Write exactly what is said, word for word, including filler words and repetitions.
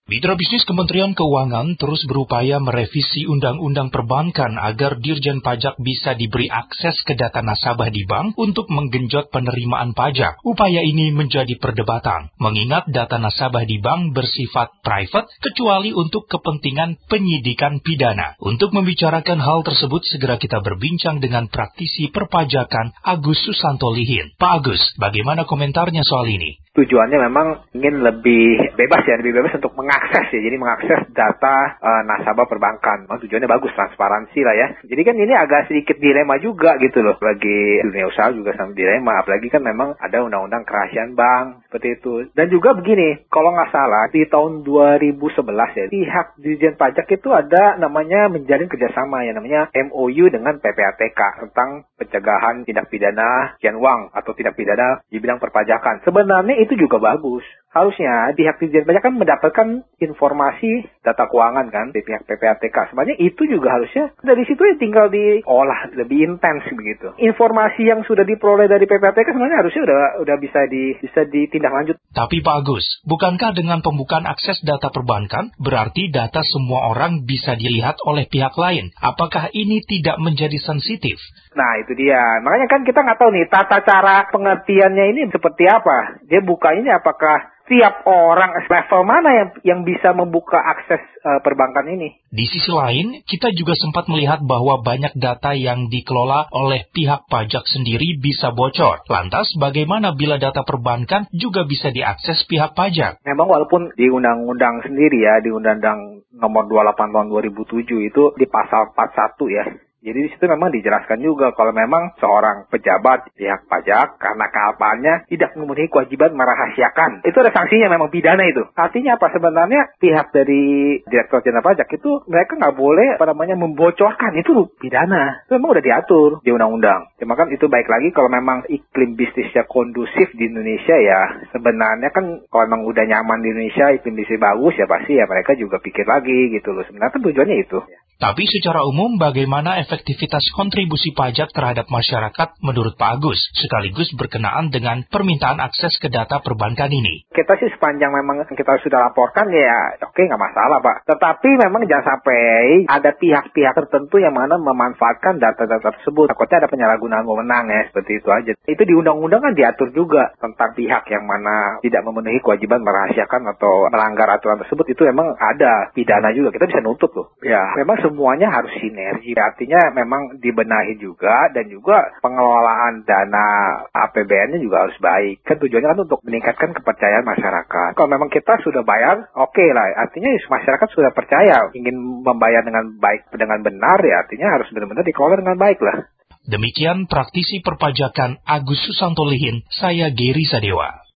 Mitra bisnis Kementerian Keuangan terus berupaya merevisi Undang-Undang Perbankan agar Dirjen Pajak bisa diberi akses ke data nasabah di bank untuk menggenjot penerimaan pajak. Upaya ini menjadi perdebatan, mengingat data nasabah di bank bersifat private kecuali untuk kepentingan penyidikan pidana. Untuk membicarakan hal tersebut, segera kita berbincang dengan praktisi perpajakan Agus Susanto Lihin. Pak Agus, bagaimana komentarnya soal ini? Tujuannya memang ingin lebih bebas ya, lebih bebas untuk mengakses ya, jadi mengakses data uh, nasabah perbankan. Memang tujuannya bagus, transparansi lah ya. Jadi kan ini agak sedikit dilema juga gitu loh, bagi dunia usaha juga sama dilema, apalagi kan memang ada undang-undang kerahasiaan bank, seperti itu. Dan juga begini, kalau nggak salah, di tahun dua ribu sebelas ya, pihak Dirjen Pajak itu ada namanya menjalin kerjasama ya, namanya M O U dengan P P A T K tentang pencegahan tindak pidana pencucian uang atau tindak pidana di bidang perpajakan. Sebenarnya itu juga bagus. Harusnya pihak Dirjen Pajak kan mendapatkan informasi data keuangan kan di pihak P P A T K. Sebenarnya itu juga harusnya dari situ ya tinggal diolah lebih intens begitu. Informasi yang sudah diperoleh dari P P A T K sebenarnya harusnya udah udah bisa di bisa ditindaklanjut. Tapi Pak Agus, bukankah dengan pembukaan akses data perbankan berarti data semua orang bisa dilihat oleh pihak lain? Apakah ini tidak menjadi sensitif? Nah itu dia. Makanya kan kita nggak tahu nih tata cara pengertiannya ini seperti apa. Dia bukanya apakah tiap orang level mana yang yang bisa membuka akses uh, perbankan ini. Di sisi lain, kita juga sempat melihat bahwa banyak data yang dikelola oleh pihak pajak sendiri bisa bocor. Lantas, bagaimana bila data perbankan juga bisa diakses pihak pajak? Memang walaupun di undang-undang sendiri ya, di undang-undang nomor dua puluh delapan tahun dua ribu tujuh itu di pasal empat puluh satu ya. Jadi di situ memang dijelaskan juga kalau memang seorang pejabat pihak pajak karena kealpaannya tidak memenuhi kewajiban merahasiakan. Itu ada sanksinya, memang pidana itu. Artinya apa? Sebenarnya pihak dari Direktur Jenderal Pajak itu mereka nggak boleh apa namanya membocorkan, itu pidana. Itu memang udah diatur di undang-undang. Cuma kan itu baik lagi kalau memang iklim bisnisnya kondusif di Indonesia ya. Sebenarnya kan kalau memang udah nyaman di Indonesia, iklim bisnis bagus ya pasti ya mereka juga pikir lagi gitu loh. Sebenarnya kan tujuannya itu. Tapi secara umum bagaimana efektivitas kontribusi pajak terhadap masyarakat menurut Pak Agus, sekaligus berkenaan dengan permintaan akses ke data perbankan ini? Kita sih sepanjang memang kita sudah laporkan ya oke nggak masalah Pak. Tetapi memang jangan sampai ada pihak-pihak tertentu yang mana memanfaatkan data-data tersebut. Takutnya ada penyalahgunaan wewenang ya, seperti itu aja. Itu di undang-undang kan diatur juga tentang pihak yang mana tidak memenuhi kewajiban merahasiakan atau melanggar aturan tersebut, itu memang ada pidana juga. Kita bisa nuntut loh. Ya, memang semuanya harus sinergi. Artinya memang dibenahi juga dan juga pengelolaan dana A P B N-nya juga harus baik. Kan tujuannya kan untuk meningkatkan kepercayaan masyarakat. Kalau memang kita sudah bayar, oke okay lah. Artinya masyarakat sudah percaya ingin membayar dengan baik, dengan benar ya. Artinya harus benar-benar dikelola dengan baik lah. Demikian praktisi perpajakan Agus Susanto Lihin, saya Geri Sadewa.